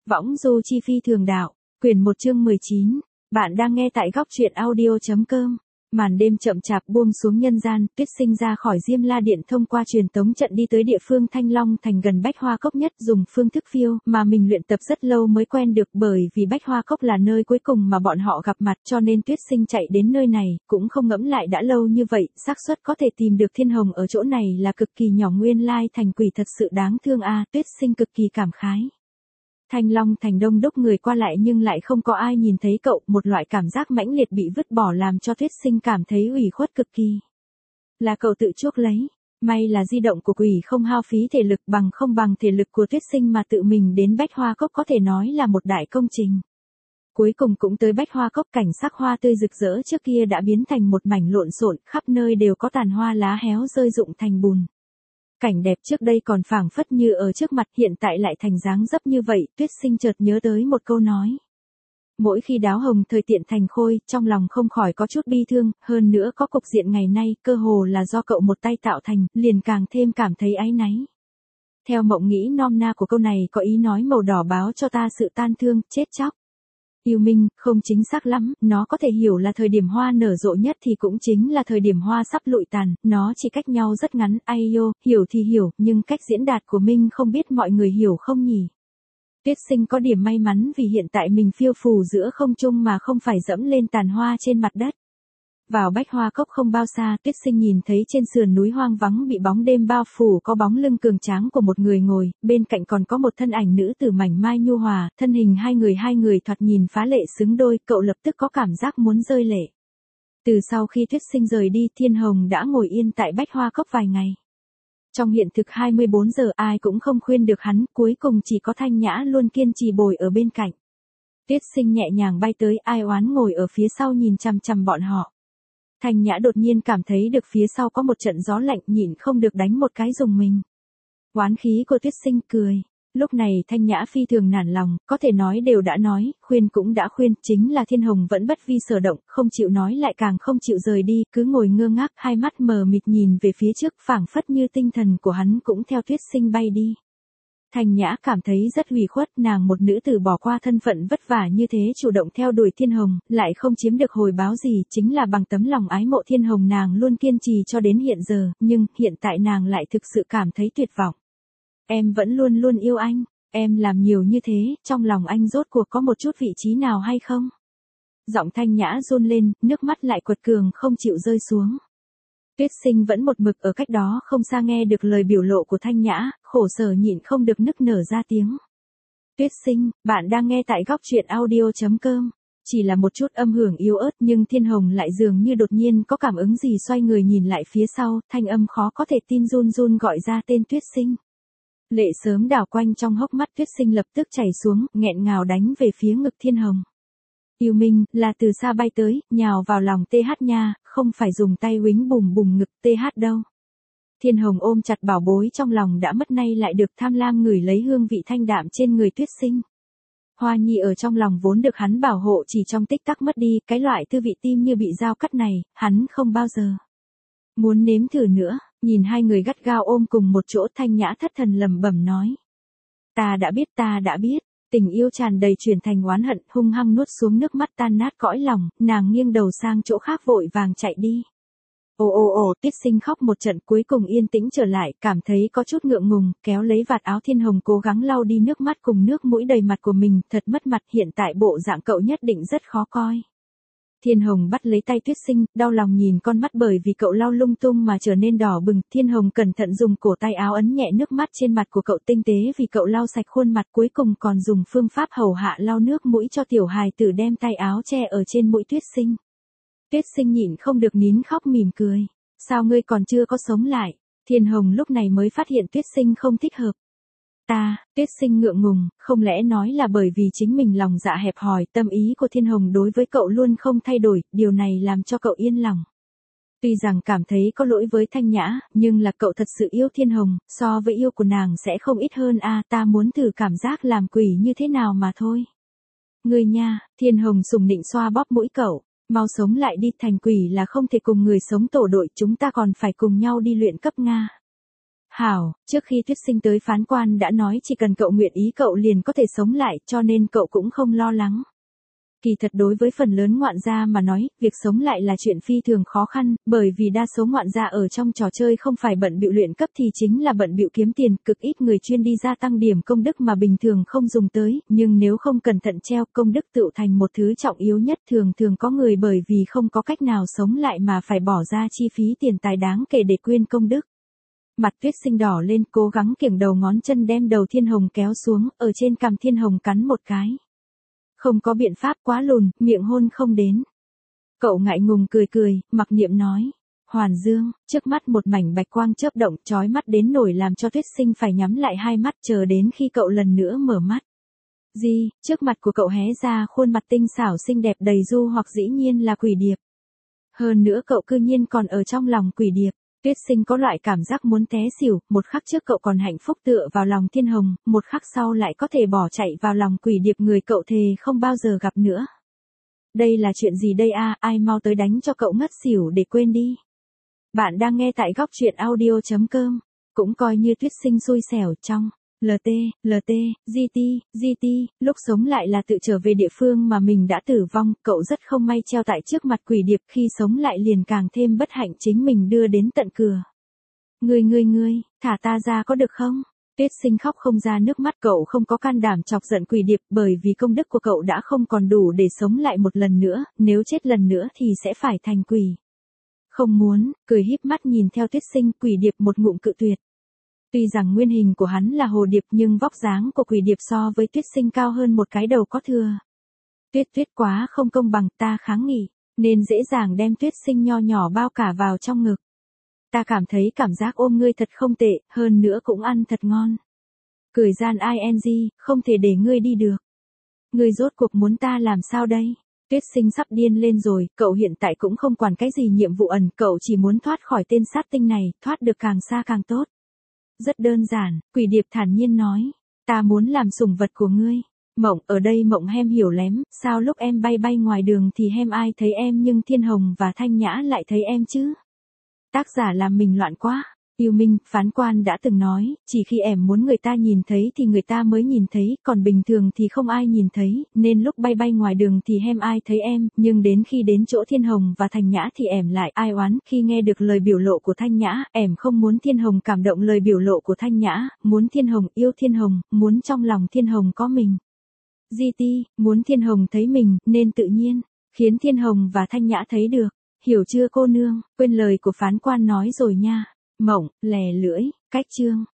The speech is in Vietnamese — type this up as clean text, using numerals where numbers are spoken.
Võng du chi phi thường đạo, quyển 1 chương 19. Bạn đang nghe tại góc truyện audio.com. Màn đêm chậm chạp buông xuống nhân gian, Tuyết Sinh ra khỏi Diêm La Điện thông qua truyền tống trận đi tới địa phương Thanh Long Thành gần Bách Hoa Cốc nhất, dùng phương thức phiêu mà mình luyện tập rất lâu mới quen được, bởi vì Bách Hoa Cốc là nơi cuối cùng mà bọn họ gặp mặt, cho nên Tuyết Sinh chạy đến nơi này, cũng không ngẫm lại đã lâu như vậy, xác suất có thể tìm được Thiên Hồng ở chỗ này là cực kỳ nhỏ. Nguyên lai thành quỷ thật sự đáng thương a, Tuyết Sinh cực kỳ cảm khái. Thanh Long Thành đông đúc người qua lại nhưng lại không có ai nhìn thấy cậu, một loại cảm giác mãnh liệt bị vứt bỏ làm cho Tuyết Sinh cảm thấy ủy khuất cực kỳ. Là cậu tự chuốc lấy, may là di động của quỷ không hao phí thể lực, không bằng thể lực của Tuyết Sinh mà tự mình đến Bách Hoa Cốc có thể nói là một đại công trình. Cuối cùng cũng tới Bách Hoa Cốc, cảnh sắc hoa tươi rực rỡ trước kia đã biến thành một mảnh lộn xộn, khắp nơi đều có tàn hoa lá héo rơi rụng thành bùn. Cảnh đẹp trước đây còn phảng phất như ở trước mặt, hiện tại lại thành dáng dấp như vậy. Tuyết Sinh chợt nhớ tới một câu nói. Mỗi khi đáo hồng thời tiện thành khôi, trong lòng không khỏi có chút bi thương, hơn nữa có cục diện ngày nay, cơ hồ là do cậu một tay tạo thành, liền càng thêm cảm thấy áy náy. Theo mộng nghĩ nom na của câu này có ý nói màu đỏ báo cho ta sự tan thương, chết chóc. Yêu Minh, không chính xác lắm, nó có thể hiểu là thời điểm hoa nở rộ nhất thì cũng chính là thời điểm hoa sắp lụi tàn, nó chỉ cách nhau rất ngắn, ai yo, hiểu thì hiểu, nhưng cách diễn đạt của Minh không biết mọi người hiểu không nhỉ? Tuyết Sinh có điểm may mắn vì hiện tại mình phiêu phù giữa không trung mà không phải dẫm lên tàn hoa trên mặt đất. Vào Bách Hoa Cốc không bao xa, Tuyết Sinh nhìn thấy trên sườn núi hoang vắng bị bóng đêm bao phủ có bóng lưng cường tráng của một người ngồi, bên cạnh còn có một thân ảnh nữ tử mảnh mai nhu hòa, thân hình hai người thoạt nhìn phá lệ xứng đôi, cậu lập tức có cảm giác muốn rơi lệ. Từ sau khi Tuyết Sinh rời đi, Thiên Hồng đã ngồi yên tại Bách Hoa Cốc vài ngày. Trong hiện thực 24 giờ ai cũng không khuyên được hắn, cuối cùng chỉ có Thanh Nhã luôn kiên trì bồi ở bên cạnh. Tuyết Sinh nhẹ nhàng bay tới, Ai Oán ngồi ở phía sau nhìn chằm chằm bọn họ. Thanh Nhã đột nhiên cảm thấy được phía sau có một trận gió lạnh, nhịn không được đánh một cái dùng mình. Oán khí của Tuyết Sinh cười. Lúc này Thanh Nhã phi thường nản lòng, có thể nói đều đã nói, khuyên cũng đã khuyên, chính là Thiên Hồng vẫn bất vi sở động, không chịu nói lại càng không chịu rời đi, cứ ngồi ngơ ngác, hai mắt mờ mịt nhìn về phía trước, phảng phất như tinh thần của hắn cũng theo Tuyết Sinh bay đi. Thanh Nhã cảm thấy rất ủy khuất, nàng một nữ tử bỏ qua thân phận vất vả như thế chủ động theo đuổi Thiên Hồng, lại không chiếm được hồi báo gì, chính là bằng tấm lòng ái mộ Thiên Hồng nàng luôn kiên trì cho đến hiện giờ, nhưng hiện tại nàng lại thực sự cảm thấy tuyệt vọng. Em vẫn luôn luôn yêu anh, em làm nhiều như thế, trong lòng anh rốt cuộc có một chút vị trí nào hay không? Giọng Thanh Nhã run lên, nước mắt lại quật cường không chịu rơi xuống. Tuyết Sinh vẫn một mực ở cách đó không xa nghe được lời biểu lộ của Thanh Nhã, khổ sở nhịn không được nức nở ra tiếng. Tuyết Sinh, bạn đang nghe tại góc truyện audio.com. Chỉ là một chút âm hưởng yếu ớt nhưng Thiên Hồng lại dường như đột nhiên có cảm ứng gì, xoay người nhìn lại phía sau, thanh âm khó có thể tin run run gọi ra tên Tuyết Sinh. Lệ sớm đảo quanh trong hốc mắt, Tuyết Sinh lập tức chảy xuống, nghẹn ngào đánh về phía ngực Thiên Hồng. Yêu Minh, là từ xa bay tới, nhào vào lòng TH nha, không phải dùng tay uýnh bùm bùm ngực TH đâu. Thiên Hồng ôm chặt bảo bối trong lòng đã mất, nay lại được tham lam ngửi lấy hương vị thanh đạm trên người Tuyết Sinh. Hoa nhi ở trong lòng vốn được hắn bảo hộ chỉ trong tích tắc mất đi, cái loại thư vị tim như bị dao cắt này, hắn không bao giờ muốn nếm thử nữa. Nhìn hai người gắt gao ôm cùng một chỗ, Thanh Nhã thất thần lẩm bẩm nói. Ta đã biết. Tình yêu tràn đầy chuyển thành oán hận, hung hăng nuốt xuống nước mắt tan nát cõi lòng, nàng nghiêng đầu sang chỗ khác vội vàng chạy đi. Ồ, Tuyết Sinh khóc một trận, cuối cùng yên tĩnh trở lại, cảm thấy có chút ngượng ngùng, kéo lấy vạt áo Thiên Hồng cố gắng lau đi nước mắt cùng nước mũi đầy mặt của mình, thật mất mặt, hiện tại bộ dạng cậu nhất định rất khó coi. Thiên Hồng bắt lấy tay Tuyết Sinh, đau lòng nhìn con mắt bởi vì cậu lau lung tung mà trở nên đỏ bừng, Thiên Hồng cẩn thận dùng cổ tay áo ấn nhẹ nước mắt trên mặt của cậu, tinh tế vì cậu lau sạch khuôn mặt, cuối cùng còn dùng phương pháp hầu hạ lau nước mũi cho tiểu hài tử, đem tay áo che ở trên mũi Tuyết Sinh. Tuyết Sinh nhịn không được nín khóc mỉm cười. Sao ngươi còn chưa có sống lại? Thiên Hồng lúc này mới phát hiện Tuyết Sinh không thích hợp. Tuyết Sinh ngượng ngùng, không lẽ nói là bởi vì chính mình lòng dạ hẹp hòi, tâm ý của Thiên Hồng đối với cậu luôn không thay đổi, điều này làm cho cậu yên lòng. Tuy rằng cảm thấy có lỗi với Thanh Nhã, nhưng là cậu thật sự yêu Thiên Hồng, so với yêu của nàng sẽ không ít hơn ta muốn thử cảm giác làm quỷ như thế nào mà thôi. Ngươi nha, Thiên Hồng sủng nịnh xoa bóp mũi cậu, mau sống lại đi, thành quỷ là không thể cùng người sống tổ đội, chúng ta còn phải cùng nhau đi luyện cấp Nga. Hảo, trước khi Tuyết Sinh tới phán quan đã nói chỉ cần cậu nguyện ý cậu liền có thể sống lại, cho nên cậu cũng không lo lắng. Kỳ thật đối với phần lớn ngoạn gia mà nói, việc sống lại là chuyện phi thường khó khăn, bởi vì đa số ngoạn gia ở trong trò chơi không phải bận bịu luyện cấp thì chính là bận bịu kiếm tiền, cực ít người chuyên đi gia tăng điểm công đức mà bình thường không dùng tới, nhưng nếu không cẩn thận treo công đức tựu thành một thứ trọng yếu nhất, thường thường có người bởi vì không có cách nào sống lại mà phải bỏ ra chi phí tiền tài đáng kể để quyên công đức. Mặt Tuyết Sinh đỏ lên, cố gắng kiểng đầu ngón chân đem đầu Thiên Hồng kéo xuống, ở trên cằm Thiên Hồng cắn một cái. Không có biện pháp, quá lùn, miệng hôn không đến. Cậu ngại ngùng cười cười, mặc niệm nói. Hoàn Dương, trước mắt một mảnh bạch quang chớp động chói mắt đến nổi làm cho Tuyết Sinh phải nhắm lại hai mắt chờ đến khi cậu lần nữa mở mắt. Gì, trước mặt của cậu hé ra khuôn mặt tinh xảo xinh đẹp đầy du hoặc dĩ nhiên là quỷ điệp. Hơn nữa cậu cư nhiên còn ở trong lòng quỷ điệp. Tuyết Sinh có loại cảm giác muốn té xỉu, một khắc trước cậu còn hạnh phúc tựa vào lòng Thiên Hồng, một khắc sau lại có thể bỏ chạy vào lòng quỷ điệp người cậu thề không bao giờ gặp nữa. Đây là chuyện gì đây a? Ai mau tới đánh cho cậu ngất xỉu để quên đi. Bạn đang nghe tại góc truyện audio.com, cũng coi như Tuyết Sinh xui xẻo trong GT, lúc sống lại là tự trở về địa phương mà mình đã tử vong, cậu rất không may treo tại trước mặt quỷ điệp, khi sống lại liền càng thêm bất hạnh chính mình đưa đến tận cửa. Ngươi, thả ta ra có được không? Tuyết Sinh khóc không ra nước mắt, cậu không có can đảm chọc giận quỷ điệp bởi vì công đức của cậu đã không còn đủ để sống lại một lần nữa, nếu chết lần nữa thì sẽ phải thành quỷ. Không muốn, cười híp mắt nhìn theo Tuyết Sinh, quỷ điệp một ngụm cự tuyệt. Tuy rằng nguyên hình của hắn là hồ điệp nhưng vóc dáng của quỷ điệp so với Tuyết Sinh cao hơn một cái đầu có thừa. Tuyết quá không công bằng, ta kháng nghị, nên dễ dàng đem Tuyết Sinh nho nhỏ bao cả vào trong ngực. Ta cảm thấy cảm giác ôm ngươi thật không tệ, hơn nữa cũng ăn thật ngon. Cười gian ing, không thể để ngươi đi được. Ngươi rốt cuộc muốn ta làm sao đây? Tuyết Sinh sắp điên lên rồi, cậu hiện tại cũng không quản cái gì nhiệm vụ ẩn, cậu chỉ muốn thoát khỏi tên sát tinh này, thoát được càng xa càng tốt. Rất đơn giản, quỷ điệp thản nhiên nói, ta muốn làm sủng vật của ngươi. Mộng, ở đây Mộng hem hiểu lém, sao lúc em bay ngoài đường thì hem ai thấy em nhưng Thiên Hồng và Thanh Nhã lại thấy em chứ? Tác giả làm mình loạn quá. Yêu Minh, phán quan đã từng nói, chỉ khi em muốn người ta nhìn thấy thì người ta mới nhìn thấy, còn bình thường thì không ai nhìn thấy, nên lúc bay ngoài đường thì hem ai thấy em, nhưng đến khi đến chỗ Thiên Hồng và Thanh Nhã thì em lại ai oán, khi nghe được lời biểu lộ của Thanh Nhã, em không muốn Thiên Hồng cảm động lời biểu lộ của Thanh Nhã, muốn Thiên Hồng yêu Thiên Hồng, muốn trong lòng Thiên Hồng có mình. GT, muốn Thiên Hồng thấy mình, nên tự nhiên, khiến Thiên Hồng và Thanh Nhã thấy được, hiểu chưa cô nương, quên lời của phán quan nói rồi nha. Mộng, lè lưỡi, cách chương.